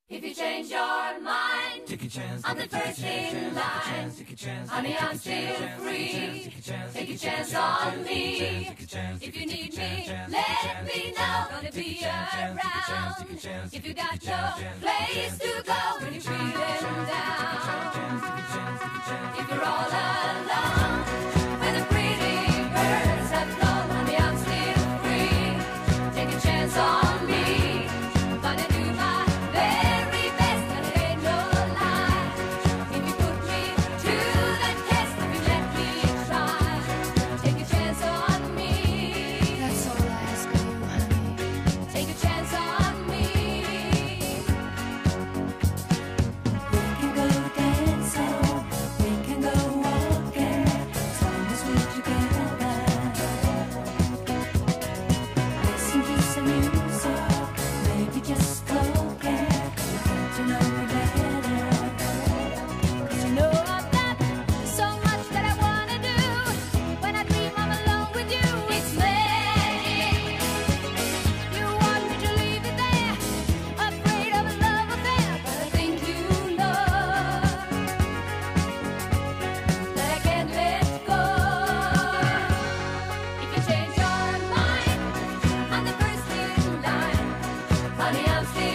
If you change your mind, take a chance. I'm the first in line. Honey, I'm still free. Take a chance on me. If you need me, let me know. Gonna be around. If you got no place to go when you're feeling down. If you're all alone, when the pretty birds have flown, honey, I'm still free. Take a chance on me. Gonna do my very best, and it ain't no lie. If you put me to the test, if you let me try, take a chance on me. That's all I ask of you, honey. Take a chance on me. We can go dancing, we can go walking, as long as we're together. Listen to some music, maybe just spoken, get to know me better. 'Cause you know I've got so much that I wanna do. When I dream I'm alone with you, it's magic. You want me to leave it there, afraid of a love affair, but I think you know that I can't let go. If you change your mind, I'm the first in line. Honey, I'm still